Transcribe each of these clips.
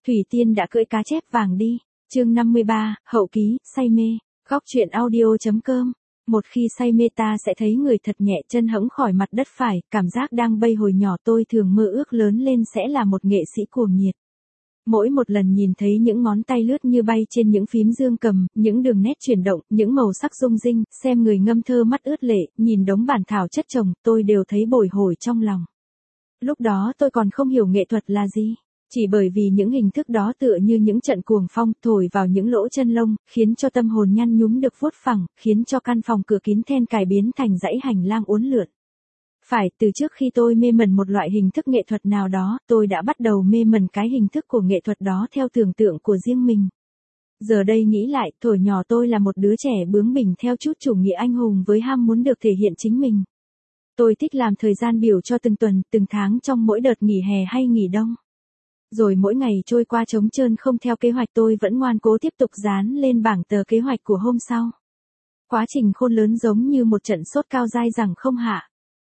Thủy Tiên đã cưỡi cá chép vàng đi. Chương 53, hậu ký, say mê. Góc truyện audio.com. Một khi say mê ta sẽ thấy người thật nhẹ chân hẫng khỏi mặt đất phải, cảm giác đang bay hồi nhỏ tôi thường mơ ước lớn lên sẽ là một nghệ sĩ cuồng nhiệt. Mỗi một lần nhìn thấy những ngón tay lướt như bay trên những phím dương cầm, những đường nét chuyển động, những màu sắc rung rinh, xem người ngâm thơ mắt ướt lệ, nhìn đống bản thảo chất chồng, tôi đều thấy bồi hồi trong lòng. Lúc đó tôi còn không hiểu nghệ thuật là gì. Chỉ bởi vì những hình thức đó tựa như những trận cuồng phong thổi vào những lỗ chân lông, khiến cho tâm hồn nhăn nhúm được vuốt phẳng, khiến cho căn phòng cửa kín then cài biến thành dãy hành lang uốn lượn. Phải, từ trước khi tôi mê mẩn một loại hình thức nghệ thuật nào đó, tôi đã bắt đầu mê mẩn cái hình thức của nghệ thuật đó theo tưởng tượng của riêng mình. Giờ đây nghĩ lại, thuở nhỏ tôi là một đứa trẻ bướng bỉnh theo chút chủ nghĩa anh hùng với ham muốn được thể hiện chính mình. Tôi thích làm thời gian biểu cho từng tuần, từng tháng trong mỗi đợt nghỉ hè hay nghỉ đông. Rồi mỗi ngày trôi qua trống trơn không theo kế hoạch tôi vẫn ngoan cố tiếp tục dán lên bảng tờ kế hoạch của hôm sau. Quá trình khôn lớn giống như một trận sốt cao dai dẳng không hạ.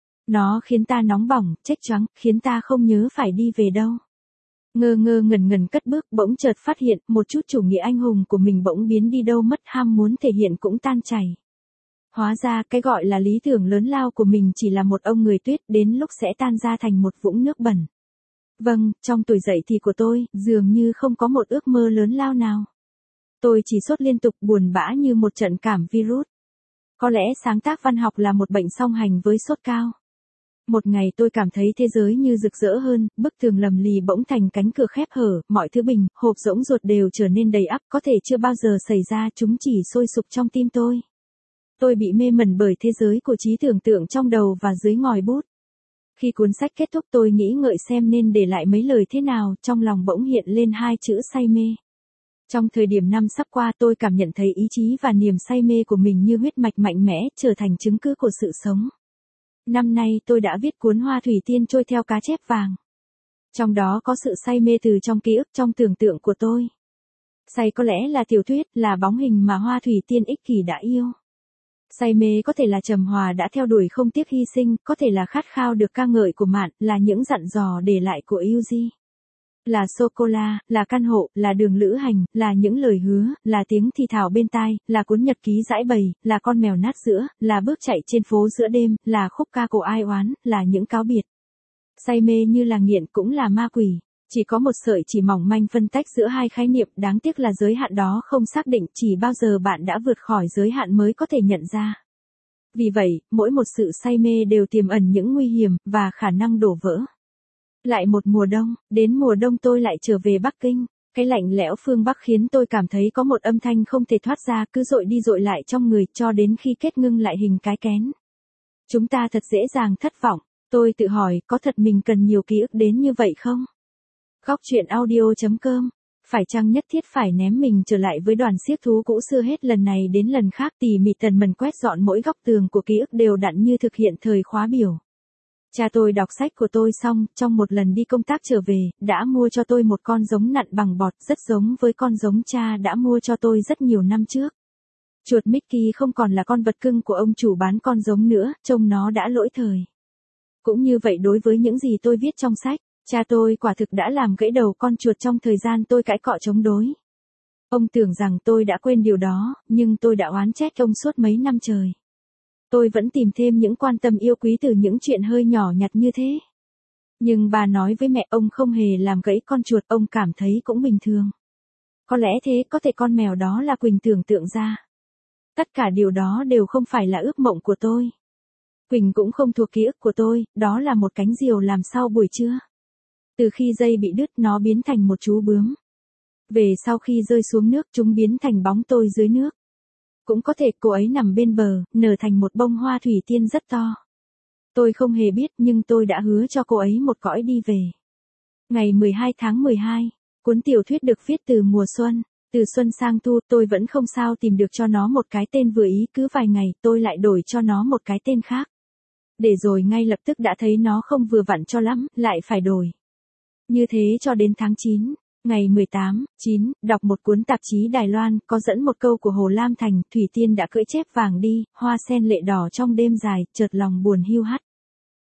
Nó khiến ta nóng bỏng, chếch choáng, khiến ta không nhớ phải đi về đâu. Ngơ ngơ ngẩn ngẩn cất bước bỗng chợt phát hiện một chút chủ nghĩa anh hùng của mình bỗng biến đi đâu mất, ham muốn thể hiện cũng tan chảy. Hóa ra cái gọi là lý tưởng lớn lao của mình chỉ là một ông người tuyết đến lúc sẽ tan ra thành một vũng nước bẩn. Vâng, trong tuổi dậy thì của tôi, dường như không có một ước mơ lớn lao nào. Tôi chỉ sốt liên tục buồn bã như một trận cảm virus. Có lẽ sáng tác văn học là một bệnh song hành với sốt cao. Một ngày tôi cảm thấy thế giới như rực rỡ hơn, bức tường lầm lì bỗng thành cánh cửa khép hở, mọi thứ bình, hộp rỗng ruột đều trở nên đầy ắp, có thể chưa bao giờ xảy ra, chúng chỉ sôi sục trong tim tôi. Tôi bị mê mẩn bởi thế giới của trí tưởng tượng trong đầu và dưới ngòi bút. Khi cuốn sách kết thúc tôi nghĩ ngợi xem nên để lại mấy lời thế nào, trong lòng bỗng hiện lên hai chữ say mê. Trong thời điểm năm sắp qua tôi cảm nhận thấy ý chí và niềm say mê của mình như huyết mạch mạnh mẽ, trở thành chứng cứ của sự sống. Năm nay tôi đã viết cuốn Hoa Thủy Tiên trôi theo cá chép vàng. Trong đó có sự say mê từ trong ký ức, trong tưởng tượng của tôi. Say có lẽ là tiểu thuyết, là bóng hình mà Hoa Thủy Tiên ích kỷ đã yêu. Say mê có thể là trầm hòa đã theo đuổi không tiếc hy sinh, có thể là khát khao được ca ngợi của Mạn, là những dặn dò để lại của Yuji. Là sô-cô-la, là căn hộ, là đường lữ hành, là những lời hứa, là tiếng thì thào bên tai, là cuốn nhật ký dãi bầy, là con mèo nát sữa, là bước chạy trên phố giữa đêm, là khúc ca của ai oán, là những cáo biệt. Say mê như là nghiện cũng là ma quỷ. Chỉ có một sợi chỉ mỏng manh phân tách giữa hai khái niệm, đáng tiếc là giới hạn đó không xác định, chỉ bao giờ bạn đã vượt khỏi giới hạn mới có thể nhận ra. Vì vậy, mỗi một sự say mê đều tiềm ẩn những nguy hiểm, và khả năng đổ vỡ. Lại một mùa đông, đến mùa đông tôi lại trở về Bắc Kinh. Cái lạnh lẽo phương Bắc khiến tôi cảm thấy có một âm thanh không thể thoát ra, cứ dội đi dội lại trong người, cho đến khi kết ngưng lại hình cái kén. Chúng ta thật dễ dàng thất vọng. Tôi tự hỏi, có thật mình cần nhiều ký ức đến như vậy không? Góc truyện audio.com. Phải chăng nhất thiết phải ném mình trở lại với đoàn xiếc thú cũ xưa hết lần này đến lần khác, tỉ mỉ tần mần quét dọn mỗi góc tường của ký ức đều đặn như thực hiện thời khóa biểu. Cha tôi đọc sách của tôi xong, trong một lần đi công tác trở về, đã mua cho tôi một con giống nặn bằng bọt rất giống với con giống cha đã mua cho tôi rất nhiều năm trước. Chuột Mickey không còn là con vật cưng của ông chủ bán con giống nữa, trông nó đã lỗi thời. Cũng như vậy đối với những gì tôi viết trong sách. Cha tôi quả thực đã làm gãy đầu con chuột trong thời gian tôi cãi cọ chống đối. Ông tưởng rằng tôi đã quên điều đó, nhưng tôi đã oán trách ông suốt mấy năm trời. Tôi vẫn tìm thêm những quan tâm yêu quý từ những chuyện hơi nhỏ nhặt như thế. Nhưng bà nói với mẹ ông không hề làm gãy con chuột, ông cảm thấy cũng bình thường. Có lẽ thế, có thể con mèo đó là Quỳnh tưởng tượng ra. Tất cả điều đó đều không phải là ước mộng của tôi. Quỳnh cũng không thuộc ký ức của tôi, đó là một cánh diều làm sau buổi trưa. Từ khi dây bị đứt nó biến thành một chú bướm. Về sau khi rơi xuống nước chúng biến thành bóng tôi dưới nước. Cũng có thể cô ấy nằm bên bờ, nở thành một bông hoa thủy tiên rất to. Tôi không hề biết nhưng tôi đã hứa cho cô ấy một cõi đi về. Ngày 12 tháng 12, cuốn tiểu thuyết được viết từ mùa xuân. Từ xuân sang thu tôi vẫn không sao tìm được cho nó một cái tên vừa ý, cứ vài ngày tôi lại đổi cho nó một cái tên khác. Để rồi ngay lập tức đã thấy nó không vừa vặn cho lắm, lại phải đổi. Như thế cho đến tháng 9, ngày 18/9, đọc một cuốn tạp chí Đài Loan, có dẫn một câu của Hồ Lam Thành, Thủy Tiên đã cưỡi chép vàng đi, hoa sen lệ đỏ trong đêm dài, chợt lòng buồn hiu hắt.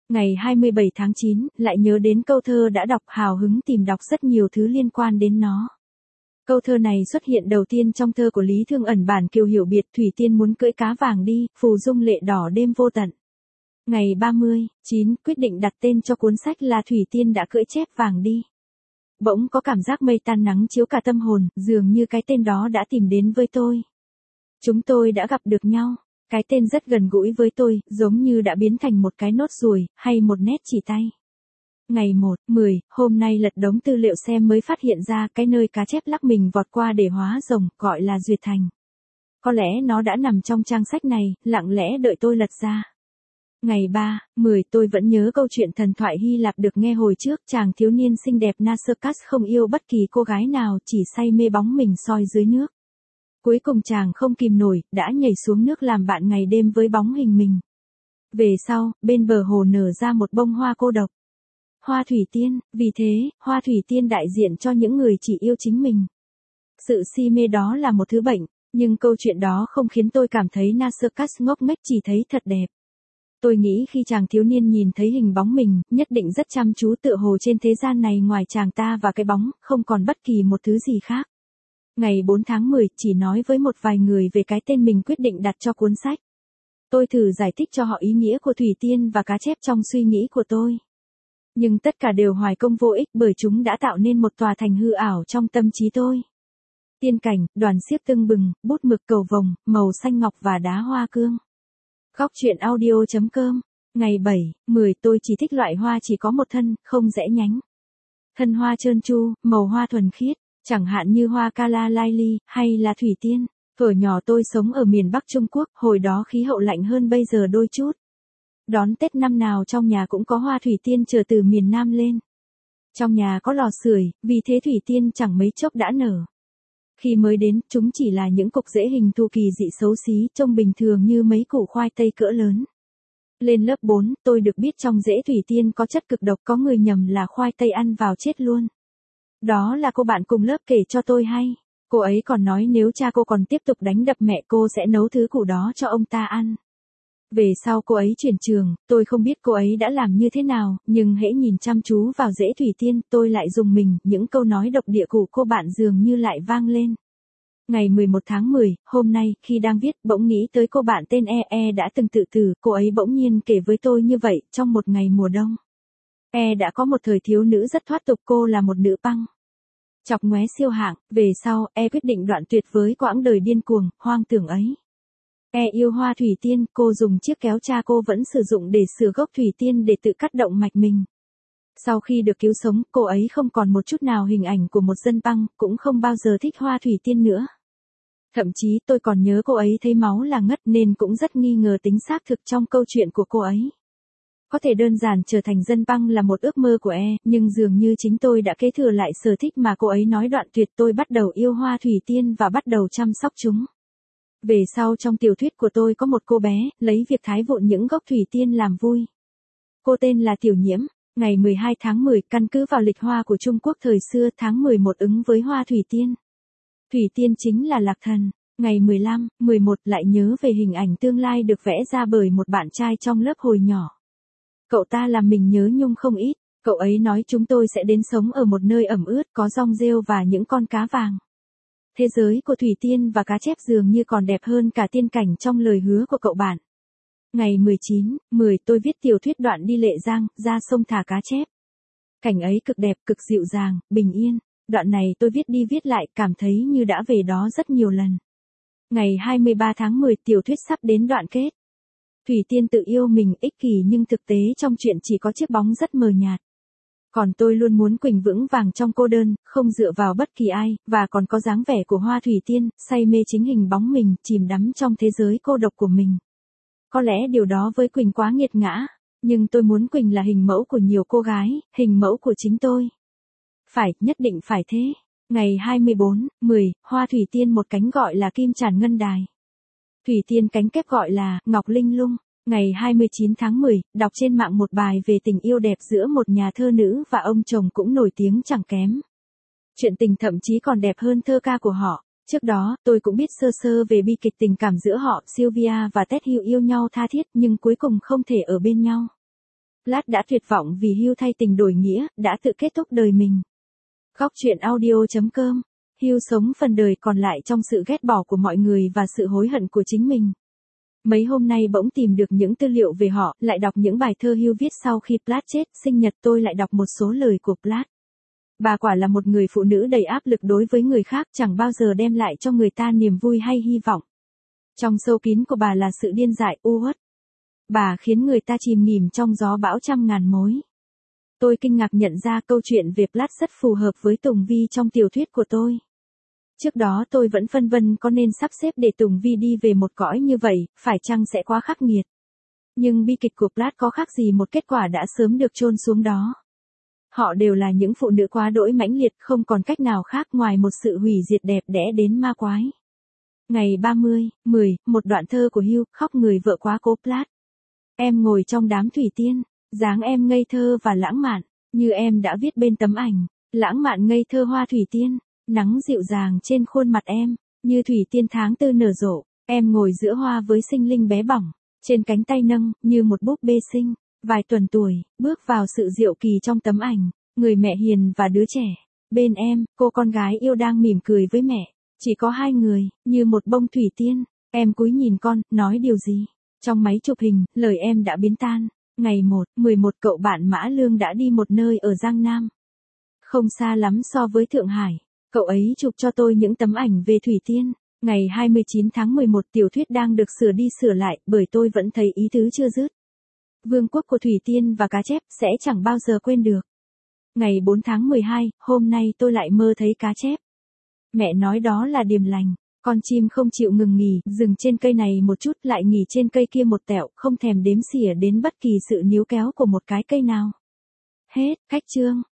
Ngày 27 tháng 9, lại nhớ đến câu thơ đã đọc, hào hứng tìm đọc rất nhiều thứ liên quan đến nó. Câu thơ này xuất hiện đầu tiên trong thơ của Lý Thương Ẩn bản Kiều Hiểu Biệt, Thủy Tiên muốn cưỡi cá vàng đi, phù dung lệ đỏ đêm vô tận. Ngày 30/9, quyết định đặt tên cho cuốn sách là Thủy Tiên đã cưỡi chép vàng đi. Bỗng có cảm giác mây tan nắng chiếu cả tâm hồn, dường như cái tên đó đã tìm đến với tôi. Chúng tôi đã gặp được nhau. Cái tên rất gần gũi với tôi, giống như đã biến thành một cái nốt ruồi, hay một nét chỉ tay. Ngày 1/10, hôm nay lật đống tư liệu xem mới phát hiện ra cái nơi cá chép lắc mình vọt qua để hóa rồng, gọi là Duyệt Thành. Có lẽ nó đã nằm trong trang sách này, lặng lẽ đợi tôi lật ra. Ngày 3/10, tôi vẫn nhớ câu chuyện thần thoại Hy Lạp được nghe hồi trước, chàng thiếu niên xinh đẹp Nausicaa không yêu bất kỳ cô gái nào, chỉ say mê bóng mình soi dưới nước. Cuối cùng chàng không kìm nổi, đã nhảy xuống nước làm bạn ngày đêm với bóng hình mình. Về sau, bên bờ hồ nở ra một bông hoa cô độc. Hoa thủy tiên, vì thế, hoa thủy tiên đại diện cho những người chỉ yêu chính mình. Sự si mê đó là một thứ bệnh, nhưng câu chuyện đó không khiến tôi cảm thấy Nausicaa ngốc nghếch, chỉ thấy thật đẹp. Tôi nghĩ khi chàng thiếu niên nhìn thấy hình bóng mình, nhất định rất chăm chú, tựa hồ trên thế gian này ngoài chàng ta và cái bóng, không còn bất kỳ một thứ gì khác. Ngày 4 tháng 10, chỉ nói với một vài người về cái tên mình quyết định đặt cho cuốn sách. Tôi thử giải thích cho họ ý nghĩa của Thủy Tiên và cá chép trong suy nghĩ của tôi. Nhưng tất cả đều hoài công vô ích, bởi chúng đã tạo nên một tòa thành hư ảo trong tâm trí tôi. Tiên cảnh, đoàn xiếc tưng bừng, bút mực cầu vồng, màu xanh ngọc và đá hoa cương. Góc truyện audio.com. Ngày 7/10, tôi chỉ thích loại hoa chỉ có một thân, không rẽ nhánh. Thân hoa trơn tru, màu hoa thuần khiết. Chẳng hạn như hoa Calla Lily, hay là Thủy Tiên. Thuở nhỏ tôi sống ở miền Bắc Trung Quốc, hồi đó khí hậu lạnh hơn bây giờ đôi chút. Đón Tết năm nào trong nhà cũng có hoa Thủy Tiên chờ từ miền Nam lên. Trong nhà có lò sưởi, vì thế Thủy Tiên chẳng mấy chốc đã nở. Khi mới đến, chúng chỉ là những cục rễ hình thù kỳ dị xấu xí, trông bình thường như mấy củ khoai tây cỡ lớn. Lên lớp 4, tôi được biết trong rễ Thủy Tiên có chất cực độc, có người nhầm là khoai tây ăn vào chết luôn. Đó là cô bạn cùng lớp kể cho tôi hay. Cô ấy còn nói nếu cha cô còn tiếp tục đánh đập mẹ cô sẽ nấu thứ củ đó cho ông ta ăn. Về sau cô ấy chuyển trường, tôi không biết cô ấy đã làm như thế nào, nhưng hễ nhìn chăm chú vào rễ Thủy Tiên, tôi lại rùng mình, những câu nói độc địa của cô bạn dường như lại vang lên. Ngày 11 tháng 10, hôm nay, khi đang viết, bỗng nghĩ tới cô bạn tên đã từng tự tử, cô ấy bỗng nhiên kể với tôi như vậy, trong một ngày mùa đông. Đã có một thời thiếu nữ rất thoát tục, cô là một nữ punk. Chọc ngoé siêu hạng, về sau, quyết định đoạn tuyệt với quãng đời điên cuồng, hoang tưởng ấy. Yêu hoa Thủy Tiên, cô dùng chiếc kéo cha cô vẫn sử dụng để sửa gốc Thủy Tiên để tự cắt động mạch mình. Sau khi được cứu sống, cô ấy không còn một chút nào hình ảnh của một dân punk, cũng không bao giờ thích hoa Thủy Tiên nữa. Thậm chí tôi còn nhớ cô ấy thấy máu là ngất nên cũng rất nghi ngờ tính xác thực trong câu chuyện của cô ấy. Có thể đơn giản trở thành dân punk là một ước mơ của nhưng dường như chính tôi đã kế thừa lại sở thích mà cô ấy nói đoạn tuyệt. Tôi bắt đầu yêu hoa Thủy Tiên và bắt đầu chăm sóc chúng. Về sau trong tiểu thuyết của tôi có một cô bé, lấy việc thái vụn những gốc Thủy Tiên làm vui. Cô tên là Tiểu Nhiễm. Ngày 12 tháng 10, căn cứ vào lịch hoa của Trung Quốc thời xưa, tháng 11 ứng với hoa Thủy Tiên. Thủy Tiên chính là lạc thần. Ngày 15/11 lại nhớ về hình ảnh tương lai được vẽ ra bởi một bạn trai trong lớp hồi nhỏ. Cậu ta làm mình nhớ nhung không ít, cậu ấy nói chúng tôi sẽ đến sống ở một nơi ẩm ướt có rong rêu và những con cá vàng. Thế giới của Thủy Tiên và cá chép dường như còn đẹp hơn cả tiên cảnh trong lời hứa của cậu bạn. Ngày 19/10 tôi viết tiểu thuyết đoạn đi Lệ Giang, ra sông thả cá chép. Cảnh ấy cực đẹp, cực dịu dàng, bình yên. Đoạn này tôi viết đi viết lại, cảm thấy như đã về đó rất nhiều lần. Ngày 23 tháng 10 tiểu thuyết sắp đến đoạn kết. Thủy Tiên tự yêu mình, ích kỷ nhưng thực tế trong chuyện chỉ có chiếc bóng rất mờ nhạt. Còn tôi luôn muốn Quỳnh vững vàng trong cô đơn, không dựa vào bất kỳ ai, và còn có dáng vẻ của hoa Thủy Tiên, say mê chính hình bóng mình, chìm đắm trong thế giới cô độc của mình. Có lẽ điều đó với Quỳnh quá nghiệt ngã, nhưng tôi muốn Quỳnh là hình mẫu của nhiều cô gái, hình mẫu của chính tôi. Phải, nhất định phải thế. Ngày 24/10, hoa Thủy Tiên một cánh gọi là kim tràn ngân đài. Thủy Tiên cánh kép gọi là ngọc linh lung. Ngày 29 tháng 10, đọc trên mạng một bài về tình yêu đẹp giữa một nhà thơ nữ và ông chồng cũng nổi tiếng chẳng kém. Chuyện tình thậm chí còn đẹp hơn thơ ca của họ. Trước đó, tôi cũng biết sơ sơ về bi kịch tình cảm giữa họ, Sylvia và Ted Hughes yêu nhau tha thiết nhưng cuối cùng không thể ở bên nhau. Plat đã tuyệt vọng vì Hugh thay tình đổi nghĩa, đã tự kết thúc đời mình. Góc truyện audio.com. Hugh sống phần đời còn lại trong sự ghét bỏ của mọi người và sự hối hận của chính mình. Mấy hôm nay bỗng tìm được những tư liệu về họ, lại đọc những bài thơ Hugh viết sau khi Plat chết, sinh nhật tôi lại đọc một số lời của Plat. Bà quả là một người phụ nữ đầy áp lực đối với người khác, chẳng bao giờ đem lại cho người ta niềm vui hay hy vọng. Trong sâu kín của bà là sự điên dại, u uất. Bà khiến người ta chìm nghỉm trong gió bão trăm ngàn mối. Tôi kinh ngạc nhận ra câu chuyện về Plat rất phù hợp với Tùng Vi trong tiểu thuyết của tôi. Trước đó tôi vẫn phân vân có nên sắp xếp để Tùng Vi đi về một cõi như vậy, phải chăng sẽ quá khắc nghiệt. Nhưng bi kịch của Plat có khác gì một kết quả đã sớm được chôn xuống đó. Họ đều là những phụ nữ quá đỗi mãnh liệt, không còn cách nào khác ngoài một sự hủy diệt đẹp đẽ đến ma quái. Ngày 30/10, một đoạn thơ của Hugh, khóc người vợ quá cố Plat. Em ngồi trong đám thủy tiên, dáng em ngây thơ và lãng mạn, như em đã viết bên tấm ảnh, lãng mạn ngây thơ hoa thủy tiên, nắng dịu dàng trên khuôn mặt em, như thủy tiên tháng tư nở rộ, em ngồi giữa hoa với sinh linh bé bỏng, trên cánh tay nâng, như một búp bê xinh, vài tuần tuổi, bước vào sự diệu kỳ trong tấm ảnh, người mẹ hiền và đứa trẻ. Bên em, cô con gái yêu đang mỉm cười với mẹ, chỉ có hai người, như một bông thủy tiên, em cúi nhìn con, nói điều gì? Trong máy chụp hình, lời em đã biến tan. Ngày 1/11 cậu bạn Mã Lương đã đi một nơi ở Giang Nam. Không xa lắm so với Thượng Hải. Cậu ấy chụp cho tôi những tấm ảnh về thủy tiên. Ngày 29 tháng 11 tiểu thuyết đang được sửa đi sửa lại bởi tôi vẫn thấy ý tứ chưa dứt. Vương quốc của thủy tiên và cá chép sẽ chẳng bao giờ quên được. Ngày 4 tháng 12, hôm nay tôi lại mơ thấy cá chép. Mẹ nói đó là điềm lành. Con chim không chịu ngừng nghỉ, dừng trên cây này một chút lại nghỉ trên cây kia một tẹo, không thèm đếm xỉa đến bất kỳ sự níu kéo của một cái cây nào. Hết, khách chương.